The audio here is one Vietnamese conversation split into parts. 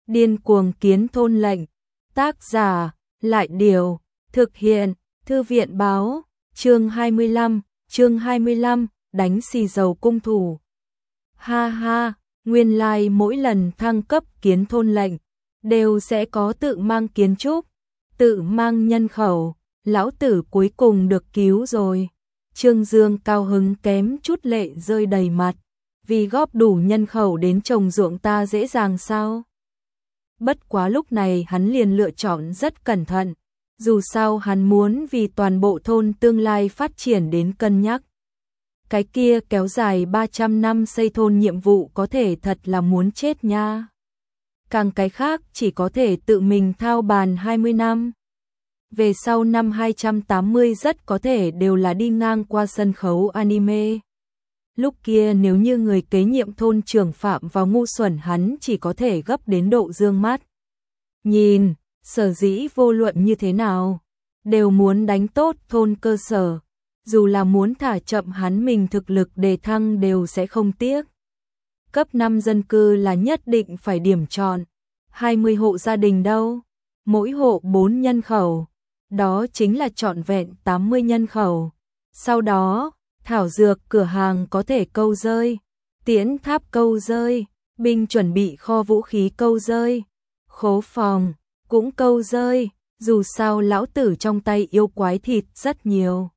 Điên cuồng kiến thôn lệnh. Tác giả, Lại Điều. Thực hiện, Thư viện Báo. Chương 25, đánh xì dầu cung thủ. Ha ha, nguyên lai mỗi lần thăng cấp kiến thôn lệnh, đều sẽ có tự mang kiến trúc, tự mang nhân khẩu, lão tử cuối cùng được cứu rồi. Trương Dương cao hứng kém chút lệ rơi đầy mặt, vì góp đủ nhân khẩu đến trồng ruộng ta dễ dàng sao? Bất quá lúc này hắn liền lựa chọn rất cẩn thận, dù sao hắn muốn vì toàn bộ thôn tương lai phát triển đến cân nhắc. Cái kia kéo dài 300 năm xây thôn nhiệm vụ có thể thật là muốn chết nha. Càng cái khác chỉ có thể tự mình thao bàn 20 năm. Về sau năm 280 rất có thể đều là đi ngang qua sân khấu anime. Lúc kia nếu như người kế nhiệm thôn trưởng phạm vào ngu xuẩn hắn chỉ có thể gấp đến độ dương mắt. Nhìn, sở dĩ vô luận như thế nào, đều muốn đánh tốt thôn cơ sở. Dù là muốn thả chậm hắn mình thực lực đề thăng đều sẽ không tiếc. Cấp 5 dân cư là nhất định phải điểm chọn. 20 hộ gia đình đâu? Mỗi hộ 4 nhân khẩu. Đó chính là trọn vẹn 80 nhân khẩu. Sau đó, thảo dược cửa hàng có thể câu rơi, tiễn tháp câu rơi, binh chuẩn bị kho vũ khí câu rơi, khố phòng cũng câu rơi, dù sao lão tử trong tay yêu quái thịt rất nhiều.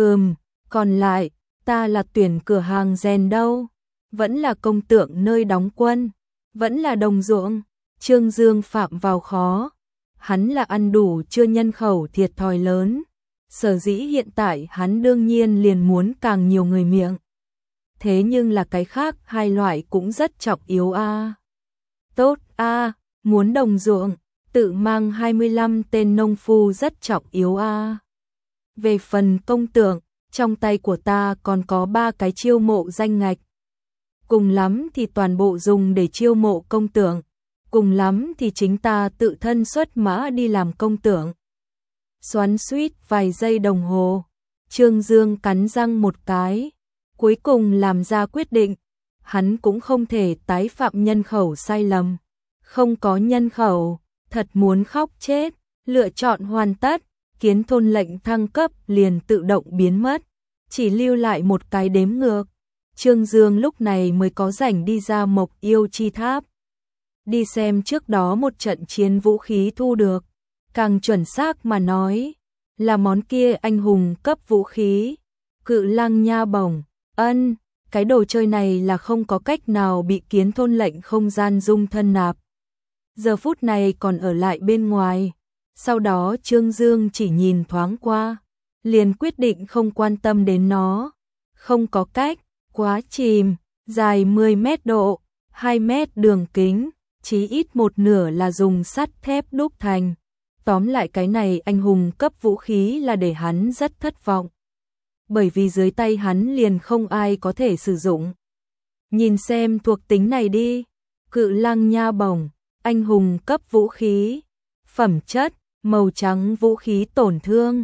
Còn lại, ta là tuyển cửa hàng rèn đâu, vẫn là công tượng nơi đóng quân, vẫn là đồng ruộng. Trương Dương phạm vào khó, hắn là ăn đủ chưa nhân khẩu thiệt thòi lớn. Sở dĩ hiện tại hắn đương nhiên liền muốn càng nhiều người miệng. Thế nhưng là cái khác hai loại cũng rất trọng yếu a. Tốt a, muốn đồng ruộng, tự mang 25 tên nông phu rất trọng yếu a. Về phần công tượng, trong tay của ta còn có 3 cái chiêu mộ danh ngạch. Cùng lắm thì toàn bộ dùng để chiêu mộ công tượng, cùng lắm thì chính ta tự thân xuất mã đi làm công tượng. Xoắn xuýt vài giây đồng hồ, Trương Dương cắn răng một cái, cuối cùng làm ra quyết định, hắn cũng không thể tái phạm nhân khẩu sai lầm. Không có nhân khẩu, thật muốn khóc chết, lựa chọn hoàn tất, kiến thôn lệnh thăng cấp liền tự động biến mất, chỉ lưu lại một cái đếm ngược. Trương Dương lúc này mới có rảnh đi ra Mộc Yêu Chi Tháp, đi xem trước đó một trận chiến vũ khí thu được. Càng chuẩn xác mà nói, là món kia anh hùng cấp vũ khí, Cự Lang Nha Bổng. Cái đồ chơi này là không có cách nào bị kiến thôn lệnh không gian dung thân nạp. Giờ phút này còn ở lại bên ngoài. Sau đó Trương Dương chỉ nhìn thoáng qua, liền quyết định không quan tâm đến nó. Không có cách, quá chìm, dài 10 mét độ, 2 mét đường kính, chí ít một nửa là dùng sắt thép đúc thành. Tóm lại cái này anh hùng cấp vũ khí là để hắn rất thất vọng. Bởi vì dưới tay hắn liền không ai có thể sử dụng. Nhìn xem thuộc tính này đi. Cự Lang Nha Bổng, anh hùng cấp vũ khí. Phẩm chất, màu trắng vũ khí tổn thương.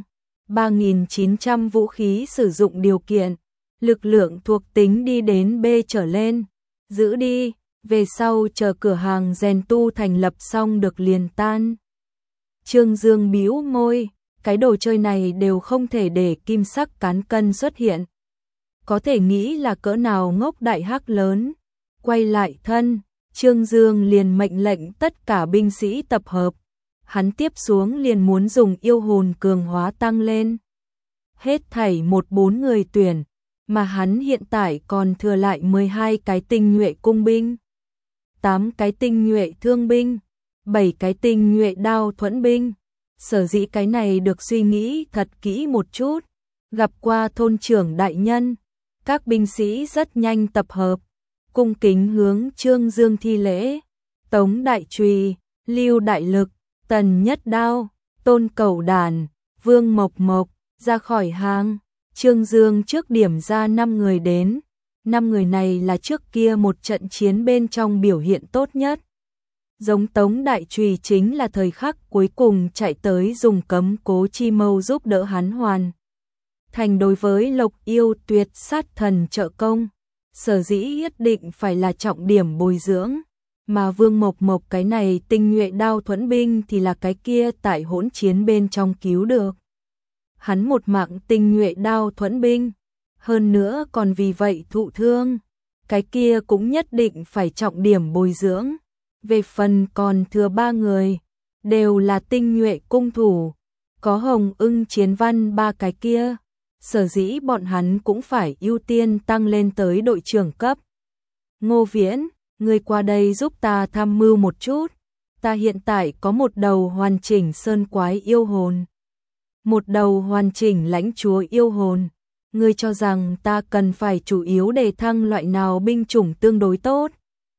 3.900 vũ khí sử dụng điều kiện. Lực lượng thuộc tính đi đến B trở lên. Giữ đi, về sau chờ cửa hàng rèn tu thành lập xong được liền tan. Trương Dương bĩu môi, cái đồ chơi này đều không thể để kim sắc cán cân xuất hiện. Có thể nghĩ là cỡ nào ngốc đại hắc lớn. Quay lại thân, Trương Dương liền mệnh lệnh tất cả binh sĩ tập hợp. Hắn tiếp xuống liền muốn dùng yêu hồn cường hóa tăng lên. Hết thảy 14 người tuyển, mà hắn hiện tại còn thừa lại 12 cái tinh nhuệ cung binh, 8 cái tinh nhuệ thương binh, 7 cái tinh nhuệ đao thuẫn binh. Sở dĩ cái này được suy nghĩ thật kỹ một chút. Gặp qua thôn trưởng đại nhân, các binh sĩ rất nhanh tập hợp, cung kính hướng Trương Dương thi lễ. Tống Đại Trùy, Lưu Đại Lực, Tần Nhất Đao, Tôn Cẩu Đàn, Vương Mộc Mộc ra khỏi hàng. Trương Dương trước điểm ra 5 người đến. 5 người này là trước kia một trận chiến bên trong biểu hiện tốt nhất. Giống Tống Đại Trùy chính là thời khắc cuối cùng chạy tới dùng cấm cố chi mâu giúp đỡ hắn hoàn thành đối với Lộc Yêu Tuyệt Sát Thần trợ công. Sở dĩ nhất định phải là trọng điểm bồi dưỡng. mà Vương Mộc Mộc cái này tinh nhuệ đao thuẫn binh thì là cái kia tại hỗn chiến bên trong cứu được. Hắn một mạng tinh nhuệ đao thuẫn binh, hơn nữa còn vì vậy thụ thương, cái kia cũng nhất định phải trọng điểm bồi dưỡng. Về phần còn thừa 3 người, đều là tinh nhuệ cung thủ, có Hồng Ưng Chiến Văn 3 cái kia, sở dĩ bọn hắn cũng phải ưu tiên tăng lên tới đội trưởng cấp. Ngô Viễn, ngươi qua đây giúp ta tham mưu một chút, ta hiện tại có một đầu hoàn chỉnh sơn quái yêu hồn, một đầu hoàn chỉnh lãnh chúa yêu hồn, ngươi cho rằng ta cần phải chủ yếu đề thăng loại nào binh chủng tương đối tốt?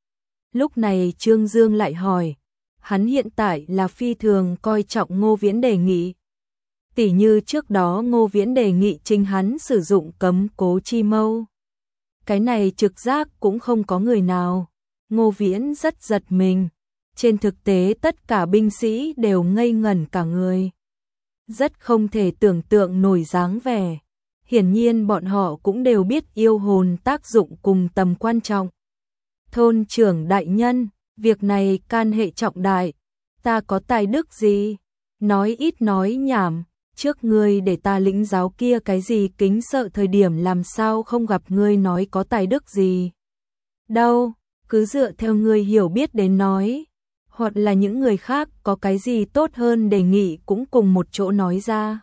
Lúc này Trương Dương lại hỏi, hắn hiện tại là phi thường coi trọng Ngô Viễn đề nghị. Tỉ như trước đó Ngô Viễn đề nghị chính hắn sử dụng cấm cố chi mâu. Cái này trực giác cũng không có người nào. Ngô Viễn rất giật mình. Trên thực tế tất cả binh sĩ đều ngây ngẩn cả người. Rất không thể tưởng tượng nổi dáng vẻ. Hiển nhiên bọn họ cũng đều biết yêu hồn tác dụng cùng tầm quan trọng. Thôn trưởng đại nhân, việc này can hệ trọng đại. Ta có tài đức gì? Nói ít nói nhảm. Trước ngươi để ta lĩnh giáo kia cái gì kính sợ thời điểm làm sao không gặp ngươi nói có tài đức gì. Đâu, cứ dựa theo ngươi hiểu biết đến nói. Hoặc là những người khác có cái gì tốt hơn đề nghị cũng cùng một chỗ nói ra.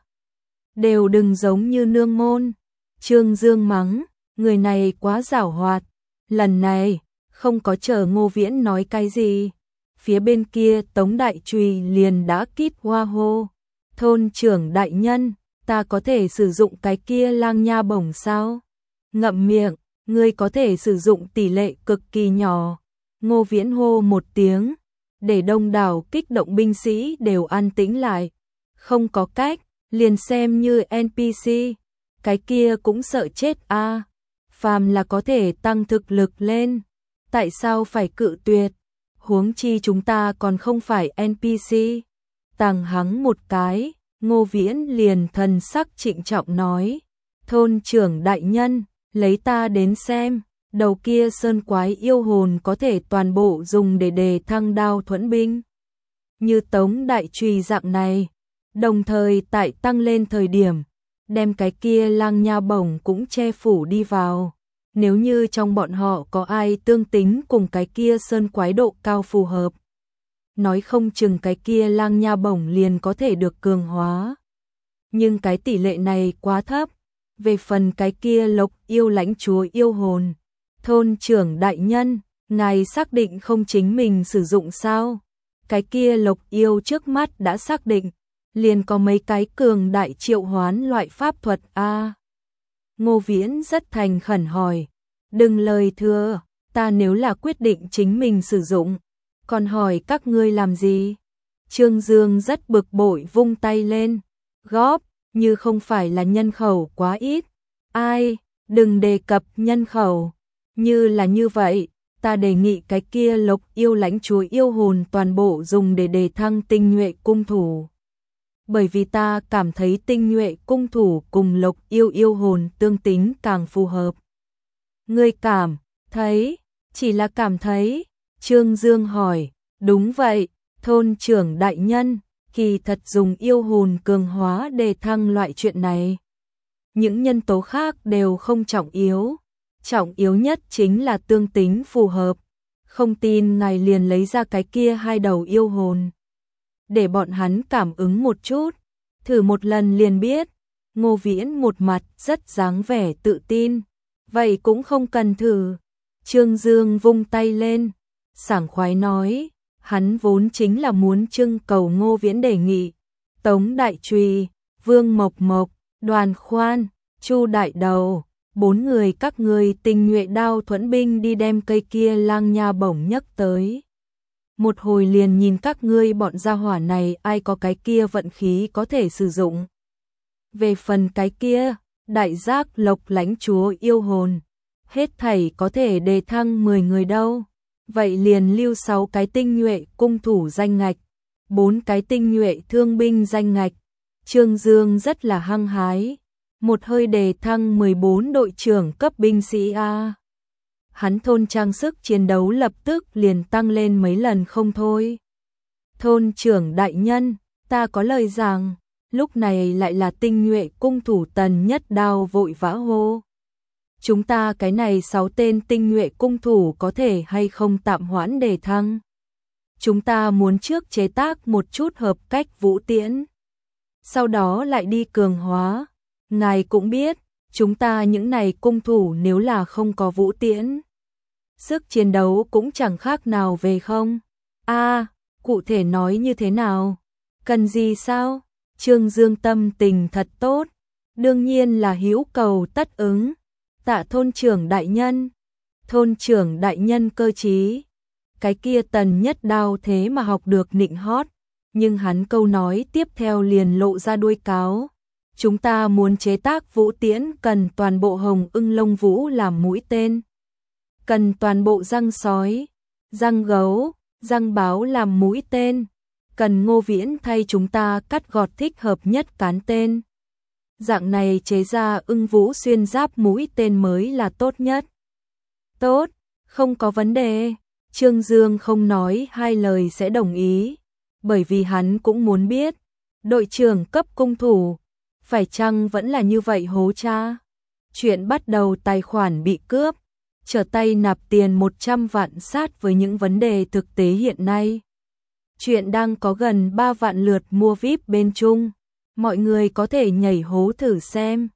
Đều đừng giống như nương môn. Trương Dương mắng, người này quá giảo hoạt. Lần này, không có chờ Ngô Viễn nói cái gì. Phía bên kia Tống Đại Trùy liền đã kít hoa hô. Thôn trưởng đại nhân, ta có thể sử dụng cái kia lang nha bổng sao? Ngậm miệng, ngươi có thể sử dụng tỷ lệ cực kỳ nhỏ. Ngô Viễn hô một tiếng, để đông đảo kích động binh sĩ đều an tĩnh lại. Không có cách, liền xem như NPC, cái kia cũng sợ chết a. Phàm là có thể tăng thực lực lên, tại sao phải cự tuyệt? Huống chi chúng ta còn không phải NPC. Tàng hắng một cái, Ngô Viễn liền thần sắc trịnh trọng nói, thôn trưởng đại nhân, lấy ta đến xem, đầu kia sơn quái yêu hồn có thể toàn bộ dùng để đề thăng đao thuẫn binh. Như Tống Đại Trùy dạng này, đồng thời tại tăng lên thời điểm, đem cái kia lang nha bổng cũng che phủ đi vào. Nếu như trong bọn họ có ai tương tính cùng cái kia sơn quái độ cao phù hợp, nói không chừng cái kia lang nha bổng liền có thể được cường hóa. Nhưng cái tỷ lệ này quá thấp. Về phần cái kia Lộc yêu lãnh chúa yêu hồn, thôn trưởng đại nhân, ngài xác định không chính mình sử dụng sao? Cái kia Lộc yêu trước mắt đã xác định, liền có mấy cái cường đại triệu hoán loại pháp thuật a. Ngô Viễn rất thành khẩn hỏi, đừng lời thừa, ta nếu là quyết định chính mình sử dụng, còn hỏi các ngươi làm gì? Trương Dương rất bực bội vung tay lên, góp, như không phải là nhân khẩu quá ít. Ai, đừng đề cập nhân khẩu, như là như vậy, ta đề nghị cái kia Lộc yêu lãnh chúa yêu hồn toàn bộ dùng để đề thăng tinh nhuệ cung thủ. Bởi vì ta cảm thấy tinh nhuệ cung thủ cùng Lộc yêu yêu hồn tương tính càng phù hợp. Ngươi cảm thấy, chỉ là cảm thấy. Trương Dương hỏi, đúng vậy, thôn trưởng đại nhân, kỳ thật dùng yêu hồn cường hóa đề thăng loại chuyện này. Những nhân tố khác đều không trọng yếu nhất chính là tương tính phù hợp. Không tin ngài liền lấy ra cái kia hai đầu yêu hồn, để bọn hắn cảm ứng một chút, thử một lần liền biết. Ngô Viễn một mặt rất dáng vẻ tự tin, vậy cũng không cần thử. Trương Dương vung tay lên, sảng khoái nói, hắn vốn chính là muốn trưng cầu Ngô Viễn đề nghị. Tống Đại Trùy, Vương Mộc Mộc, Đoàn Khoan, Chu Đại Đầu, 4 người các ngươi tinh nhuệ đao thuẫn binh đi đem cây kia lang nha bổng nhấc tới. Một hồi liền nhìn các ngươi bọn gia hỏa này ai có cái kia vận khí có thể sử dụng. Về phần cái kia, đại giác Lộc lãnh chúa yêu hồn, hết thảy có thể đề thăng 10 người đâu. Vậy liền lưu 6 cái tinh nhuệ cung thủ danh ngạch, 4 cái tinh nhuệ thương binh danh ngạch. Trương Dương rất là hăng hái, một hơi đề thăng 14 đội trưởng cấp binh sĩ a. hắn thôn trang sức chiến đấu lập tức liền tăng lên mấy lần không thôi. Thôn trưởng đại nhân, ta có lời rằng, lúc này lại là tinh nhuệ cung thủ Tần Nhất Đao vội vã hô. Chúng ta cái này 6 tên tinh nhuệ cung thủ có thể hay không tạm hoãn đề thăng. Chúng ta muốn trước chế tác một chút hợp cách vũ tiễn, sau đó lại đi cường hóa. Ngài cũng biết, chúng ta những này cung thủ nếu là không có vũ tiễn, sức chiến đấu cũng chẳng khác nào về không. Cụ thể nói như thế nào? Cần gì sao? Trương Dương tâm tình thật tốt, đương nhiên là hữu cầu tất ứng. Tạ thôn trưởng đại nhân. Thôn trưởng đại nhân cơ trí. Cái kia Tần Nhất Đao thế mà học được nịnh hót, nhưng hắn câu nói tiếp theo liền lộ ra đuôi cáo. Chúng ta muốn chế tác vũ tiễn cần toàn bộ hồng ưng lông vũ làm mũi tên, cần toàn bộ răng sói, răng gấu, răng báo làm mũi tên, cần Ngô Viễn thay chúng ta cắt gọt thích hợp nhất cán tên. Dạng này chế ra ưng vũ xuyên giáp mũi tên mới là tốt nhất. Tốt, không có vấn đề. Trương Dương không nói hai lời sẽ đồng ý, bởi vì hắn cũng muốn biết, đội trưởng cấp cung thủ, phải chăng vẫn là như vậy hố cha. Chuyện bắt đầu tài khoản bị cướp, trở tay nạp tiền 100 vạn sát với những vấn đề thực tế hiện nay. Chuyện đang có gần 3 vạn lượt mua VIP bên Trung, mọi người có thể nhảy hố thử xem.